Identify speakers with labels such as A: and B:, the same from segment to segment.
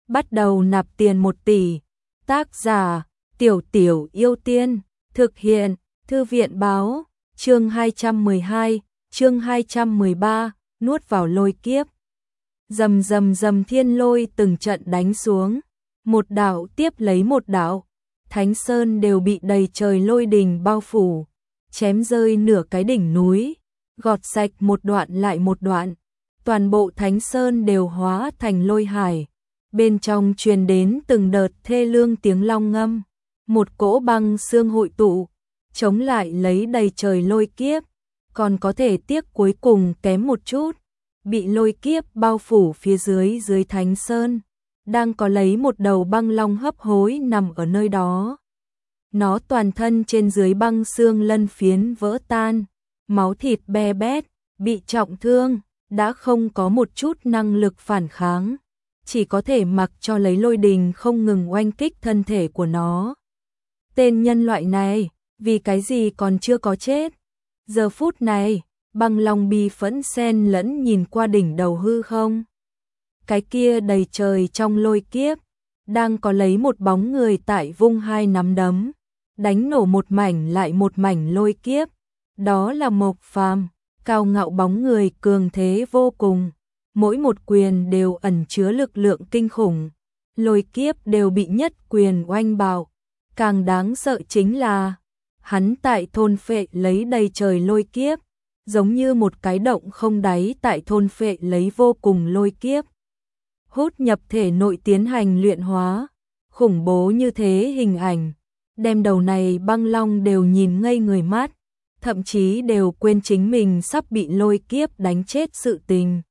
A: bắt đầu nạp tiền 1 tỷ. Tác giả Tiểu Tiểu Yêu Tiên. Thực hiện Thư viện báo. Chương 212, chương 213, nuốt vào lôi kiếp. Rầm rầm rầm, thiên lôi từng trận đánh xuống, một đạo tiếp lấy một đạo, Thánh Sơn đều bị đầy trời lôi đình bao phủ, chém rơi nửa cái đỉnh núi, gọt sạch một đoạn lại một đoạn, toàn bộ Thánh Sơn đều hóa thành lôi hải. Bên trong truyền đến từng đợt thê lương tiếng long ngâm, một cỗ băng xương hội tụ, chống lại lấy đầy trời lôi kiếp, còn có thể tiếc cuối cùng kém một chút, bị lôi kiếp bao phủ phía dưới Thánh Sơn, đang có lấy một đầu băng long hấp hối nằm ở nơi đó. Nó toàn thân trên dưới băng xương lân phiến vỡ tan, máu thịt be bét, bị trọng thương, đã không có một chút năng lực phản kháng, chỉ có thể mặc cho lấy lôi đình không ngừng oanh kích thân thể của nó. Tên nhân loại này, vì cái gì còn chưa có chết? Giờ phút này, băng long bi phẫn xen lẫn nhìn qua đỉnh đầu hư không. Cái kia đầy trời trong lôi kiếp, đang có lấy một bóng người tại vung hai nắm đấm, đánh nổ một mảnh lại một mảnh lôi kiếp. Đó là Mộc Phàm, cao ngạo bóng người cường thế vô cùng, mỗi một quyền đều ẩn chứa lực lượng kinh khủng, lôi kiếp đều bị nhất quyền oanh bạo. Càng đáng sợ chính là, hắn tại thôn phệ lấy đầy trời lôi kiếp, giống như một cái động không đáy tại thôn phệ lấy vô cùng lôi kiếp. Hút nhập thể nội tiến hành luyện hóa, khủng bố như thế hình ảnh, đem đầu này băng long đều nhìn ngây người mắt, thậm chí đều quên chính mình sắp bị lôi kiếp đánh chết sự tình.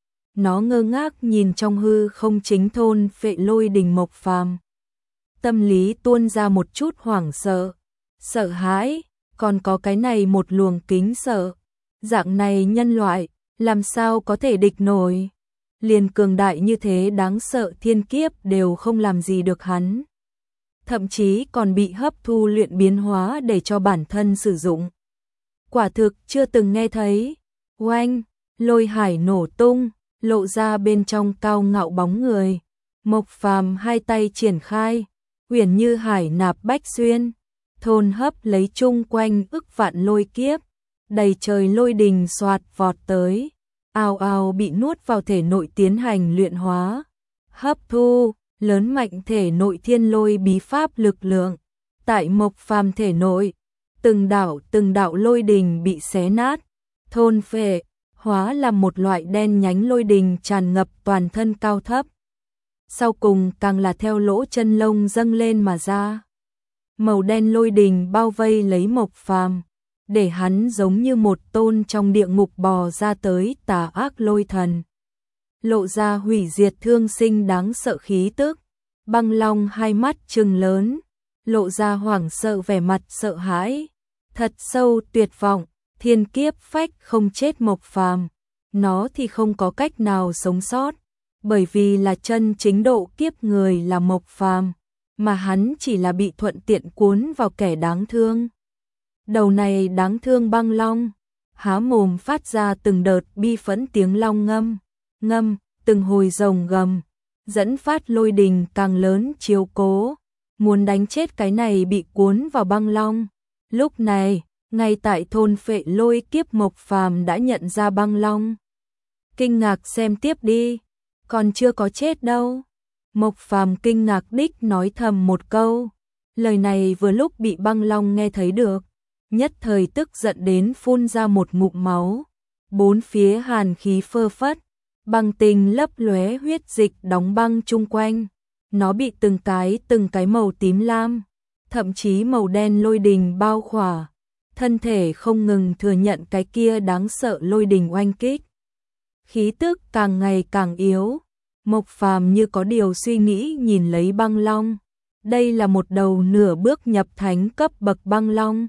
A: Nó ngơ ngác nhìn trong hư không chính thôn phệ lôi đình Mộc Phàm. Tâm lý tuôn ra một chút hoảng sợ, sợ hãi, còn có cái này một luồng kính sợ. Dạng này nhân loại, làm sao có thể địch nổi? Liền cường đại như thế đáng sợ thiên kiếp đều không làm gì được hắn. Thậm chí còn bị hấp thu luyện biến hóa để cho bản thân sử dụng. Quả thực chưa từng nghe thấy. Oanh, lôi hải nổ tung, lộ ra bên trong cao ngạo bóng người. Mộc Phàm hai tay triển khai, huyền như hải nạp bách xuyên, thôn hấp lấy chung quanh ức vạn lôi kiếp, đầy trời lôi đình xoạt vọt tới, ào ào bị nuốt vào thể nội tiến hành luyện hóa, hấp thu, lớn mạnh thể nội thiên lôi bí pháp lực lượng. Tại Mộc Phàm thể nội, từng đạo lôi đình bị xé nát, thôn phệ, hóa làm một loại đen nhánh lôi đình tràn ngập toàn thân cao thấp. Sau cùng càng là theo lỗ chân lông dâng lên mà ra. Màu đen lôi đình bao vây lấy Mộc Phàm, để hắn giống như một tôn trong địa ngục bò ra tới tà ác lôi thần. Lộ ra hủy diệt thương sinh đáng sợ khí tức. Băng long hai mắt trừng lớn, lộ ra hoảng sợ vẻ mặt sợ hãi, thật sâu tuyệt vọng. Thiên kiếp phách không chết Mộc Phàm, nó thì không có cách nào sống sót, bởi vì là chân chính độ kiếp người là Mộc Phàm, mà hắn chỉ là bị thuận tiện cuốn vào kẻ đáng thương. Đầu này đáng thương băng long, há mồm phát ra từng đợt bi phẫn tiếng long ngâm, từng hồi rồng gầm, dẫn phát lôi đình càng lớn chiếu cố, muốn đánh chết cái này bị cuốn vào băng long. Lúc này, ngay tại thôn phệ lôi kiếp Mộc Phàm đã nhận ra băng long. Kinh ngạc xem tiếp đi, còn chưa có chết đâu. Mộc Phàm kinh ngạc đích nói thầm một câu. Lời này vừa lúc bị băng long nghe thấy được, nhất thời tức giận đến phun ra một ngụm máu. Bốn phía hàn khí phơ phất, băng tinh lấp lóe huyết dịch đóng băng chung quanh. Nó bị từng cái màu tím lam, thậm chí màu đen lôi đình bao khỏa. Thân thể không ngừng thừa nhận cái kia đáng sợ lôi đình oanh kích. Khí tức càng ngày càng yếu. Mộc Phàm như có điều suy nghĩ nhìn lấy băng long. Đây là một đầu nửa bước nhập thánh cấp bậc băng long.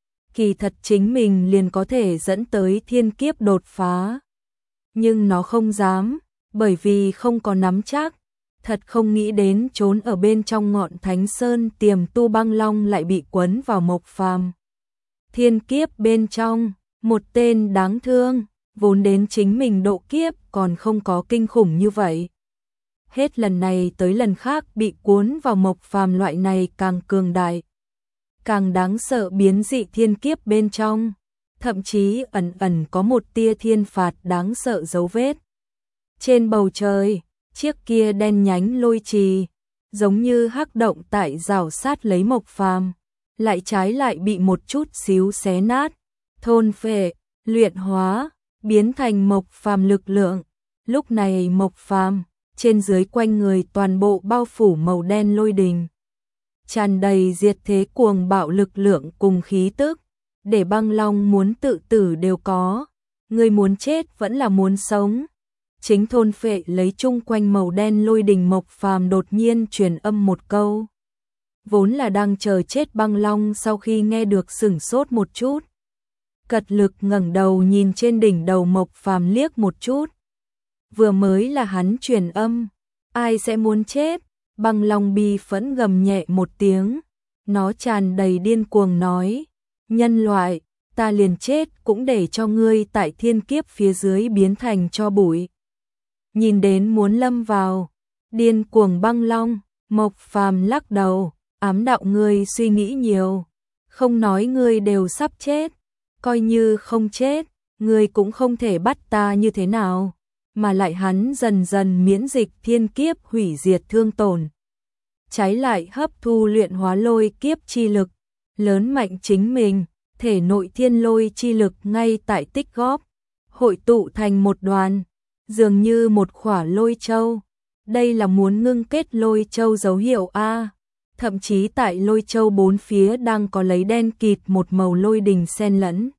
A: Kỳ thật chính mình liền có thể dẫn tới thiên kiếp đột phá. Nhưng nó không dám, bởi vì không có nắm chắc. Thật không nghĩ đến trốn ở bên trong ngọn Thánh Sơn tiềm tu băng long lại bị quấn vào Mộc Phàm. Thiên kiếp bên trong, một tên đáng thương, vốn đến chính mình độ kiếp còn không có kinh khủng như vậy. hết lần này tới lần khác bị cuốn vào Mộc Phàm loại này càng cường đại, càng đáng sợ biến dị thiên kiếp bên trong, thậm chí ẩn ẩn có một tia thiên phạt đáng sợ dấu vết. Trên bầu trời, chiếc kia đen nhánh lôi trì, giống như hắc động tại rào sát lấy Mộc Phàm, lại trái lại bị một chút xíu xé nát, thôn phệ, luyện hóa, biến thành Mộc Phàm lực lượng. Lúc này Mộc Phàm, trên dưới quanh người toàn bộ bao phủ màu đen lôi đình, tràn đầy diệt thế cuồng bạo lực lượng cùng khí tức, để Băng Long muốn tự tử đều có, người muốn chết vẫn là muốn sống. Chính thôn phệ lấy chung quanh màu đen lôi đình Mộc Phàm đột nhiên truyền âm một câu. Vốn là đang chờ chết Băng Long sau khi nghe được sửng sốt một chút, cật lực ngẩng đầu nhìn trên đỉnh đầu Mộc Phàm liếc một chút. Vừa mới là hắn truyền âm, ai sẽ muốn chết? Băng Long bi phẫn gầm nhẹ một tiếng, nó tràn đầy điên cuồng nói, nhân loại, ta liền chết cũng để cho ngươi tại thiên kiếp phía dưới biến thành tro bụi. Nhìn đến muốn lâm vào điên cuồng Băng Long, Mộc Phàm lắc đầu, ám đạo ngươi suy nghĩ nhiều, không nói ngươi đều sắp chết, coi như không chết, ngươi cũng không thể bắt ta như thế nào, mà lại hắn dần dần miễn dịch thiên kiếp hủy diệt thương tổn, trái lại hấp thu luyện hóa lôi kiếp chi lực, lớn mạnh chính mình, thể nội thiên lôi chi lực ngay tại tích góp, hội tụ thành một đoàn, dường như một khỏa lôi châu. Đây là muốn ngưng kết lôi châu dấu hiệu A. Thậm chí tại lôi châu bốn phía đang có lấy đen kịt một màu lôi đình xen lẫn.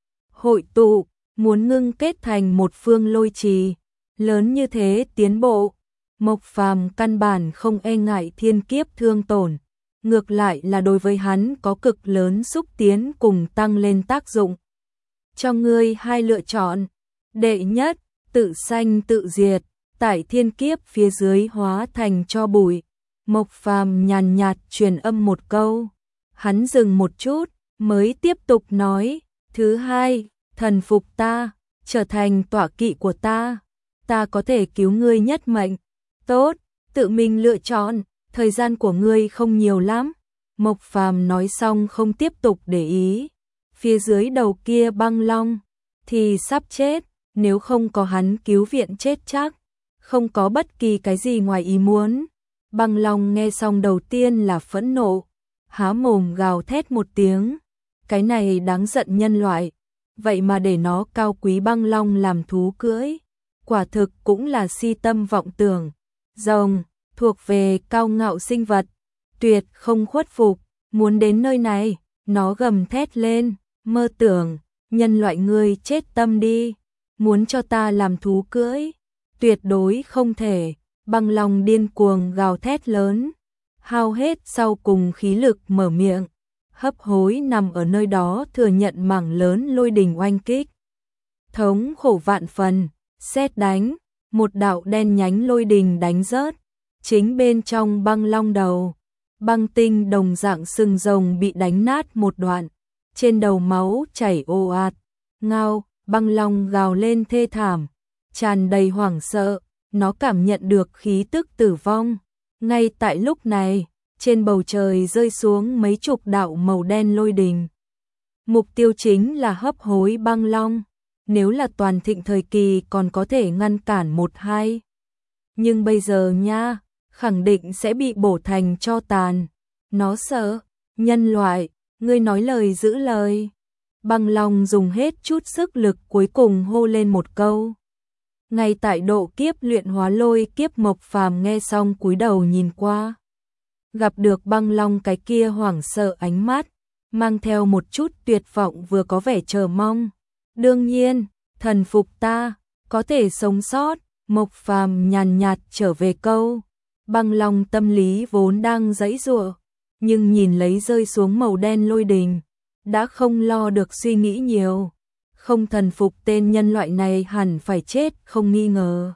A: Hội tụ, muốn ngưng kết thành một phương lôi trì, lớn như thế tiến bộ. Mộc Phàm căn bản không e ngại thiên kiếp thương tổn, ngược lại là đối với hắn có cực lớn xúc tiến cùng tăng lên tác dụng. Cho ngươi hai lựa chọn, đệ nhất, tự sanh tự diệt, tại thiên kiếp phía dưới hóa thành tro bụi. Mộc Phàm nhàn nhạt truyền âm một câu, hắn dừng một chút, mới tiếp tục nói, thứ hai, thần phục ta, trở thành tọa kỵ của ta có thể cứu ngươi nhất mệnh. Tốt, tự mình lựa chọn, thời gian của ngươi không nhiều lắm. Mộc Phàm nói xong không tiếp tục để ý. Phía dưới đầu kia Băng Long thì sắp chết, nếu không có hắn cứu viện chết chắc, không có bất kỳ cái gì ngoài ý muốn. Băng Long nghe xong đầu tiên là phẫn nộ, há mồm gào thét một tiếng, cái này đáng giận nhân loại, vậy mà để nó cao quý Băng Long làm thú cưỡi, quả thực cũng là si tâm vọng tưởng. Rồng, thuộc về cao ngạo sinh vật, tuyệt không khuất phục, muốn đến nơi này, nó gầm thét lên, mơ tưởng, nhân loại ngươi chết tâm đi, muốn cho ta làm thú cưỡi, tuyệt đối không thể. Băng Long điên cuồng gào thét lớn, hao hết sau cùng khí lực mở miệng, hấp hối nằm ở nơi đó thừa nhận mảng lớn lôi đình oanh kích. Thống khổ vạn phần, sét đánh, một đạo đen nhánh lôi đình đánh rớt, chính bên trong Băng Long đầu, băng tinh đồng dạng sừng rồng bị đánh nát một đoạn, trên đầu máu chảy ồ ạt, ngao, Băng Long gào lên thê thảm, tràn đầy hoảng sợ. Nó cảm nhận được khí tức tử vong. Ngay tại lúc này, trên bầu trời rơi xuống mấy chục đạo màu đen lôi đình. Mục tiêu chính là hấp hối Băng Long. Nếu là toàn thịnh thời kỳ còn có thể ngăn cản một hai. Nhưng bây giờ nha, khẳng định sẽ bị bổ thành tro tàn. Nó sợ, nhân loại, ngươi nói lời giữ lời. Băng Long dùng hết chút sức lực cuối cùng hô lên một câu. Ngay tại độ kiếp luyện hóa lôi kiếp Mộc Phàm nghe xong cúi đầu nhìn qua. Gặp được Băng Long cái kia hoảng sợ ánh mắt, mang theo một chút tuyệt vọng vừa có vẻ chờ mong. Đương nhiên, thần phục ta, có thể sống sót, Mộc Phàm nhàn nhạt trở về câu. Băng Long tâm lý vốn đang giãy giụa, nhưng nhìn lấy rơi xuống màu đen lôi đình, đã không lo được suy nghĩ nhiều. Không thần phục tên nhân loại này hẳn phải chết không nghi ngờ.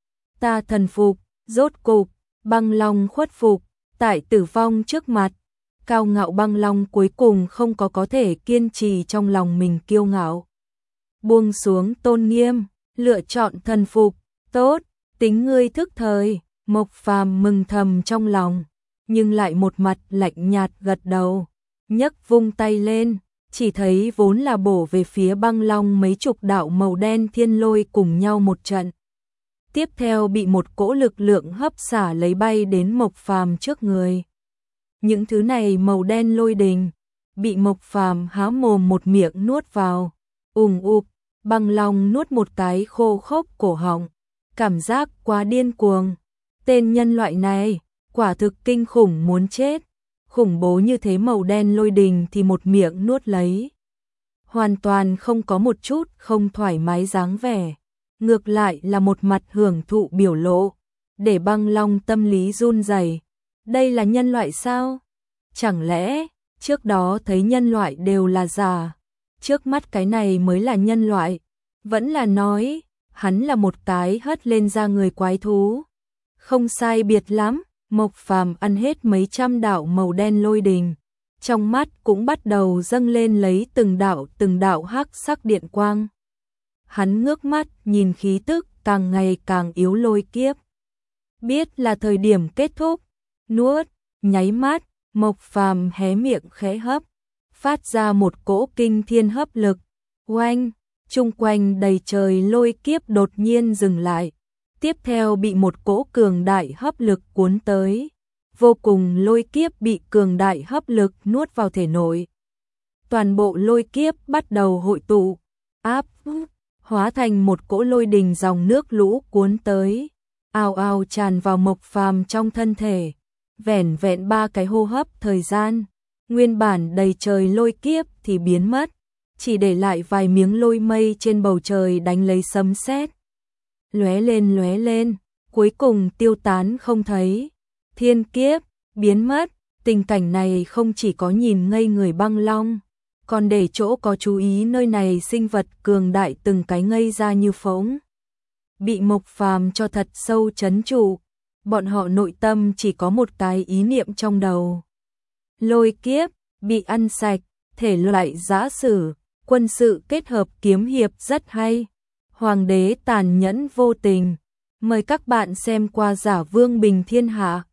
A: Ta thần phục, rốt cục, Băng Long khuất phục, tại tử vong trước mặt. Cao ngạo Băng Long cuối cùng không có thể kiên trì trong lòng mình kiêu ngạo. Buông xuống tôn nghiêm, lựa chọn thần phục, tốt, tính ngươi thức thời. Mộc Phàm mừng thầm trong lòng, nhưng lại một mặt lạnh nhạt gật đầu, nhấc vung tay lên, chỉ thấy vốn là bổ về phía Băng Long mấy chục đạo màu đen thiên lôi cùng nhau một trận. Tiếp theo bị một cỗ lực lượng hấp xả lấy bay đến Mộc Phàm trước người. Những thứ này màu đen lôi đình, bị Mộc Phàm há mồm một miệng nuốt vào, ụp, Băng Long nuốt một cái khô khốc cổ họng, cảm giác quá điên cuồng. Tên nhân loại này, quả thực kinh khủng muốn chết, khủng bố như thế màu đen lôi đình thì một miệng nuốt lấy. Hoàn toàn không có một chút không thoải mái dáng vẻ, ngược lại là một mặt hưởng thụ biểu lộ, để Băng Long tâm lý run rẩy. Đây là nhân loại sao? Chẳng lẽ, trước đó thấy nhân loại đều là giả, trước mắt cái này mới là nhân loại? Vẫn là nói, hắn là một cái hất lên da người quái thú. Không sai biệt lắm, Mộc Phàm ăn hết mấy trăm đạo màu đen lôi đình, trong mắt cũng bắt đầu dâng lên lấy từng đạo hắc sắc điện quang. Hắn ngước mắt nhìn khí tức càng ngày càng yếu lôi kiếp. Biết là thời điểm kết thúc, nuốt, nháy mắt, Mộc Phàm hé miệng khẽ hấp, phát ra một cỗ kinh thiên hấp lực. Oanh, chung quanh đầy trời lôi kiếp đột nhiên dừng lại. Tiếp theo bị một cỗ cường đại hấp lực cuốn tới, vô cùng lôi kiếp bị cường đại hấp lực nuốt vào thể nội. Toàn bộ lôi kiếp bắt đầu hội tụ, hóa thành một cỗ lôi đình dòng nước lũ cuốn tới, ào ào tràn vào Mộc Phàm trong thân thể. Vẻn vẹn 3 cái hô hấp thời gian, nguyên bản đầy trời lôi kiếp thì biến mất, chỉ để lại vài miếng lôi mây trên bầu trời đánh lấy sấm sét. Lóe lên, cuối cùng tiêu tán không thấy. Thiên kiếp, biến mất, tình cảnh này không chỉ có nhìn ngây người Băng Long, còn để chỗ có chú ý nơi này sinh vật cường đại từng cái ngây ra như phỗng. Bị Mộc Phàm cho thật sâu trấn trụ, bọn họ nội tâm chỉ có một cái ý niệm trong đầu. Lôi kiếp, bị ăn sạch, thể loại giã sử, quân sự kết hợp kiếm hiệp rất hay. Hoàng đế tàn nhẫn vô tình. Mời các bạn xem qua Giả Vương Bình Thiên Hạ.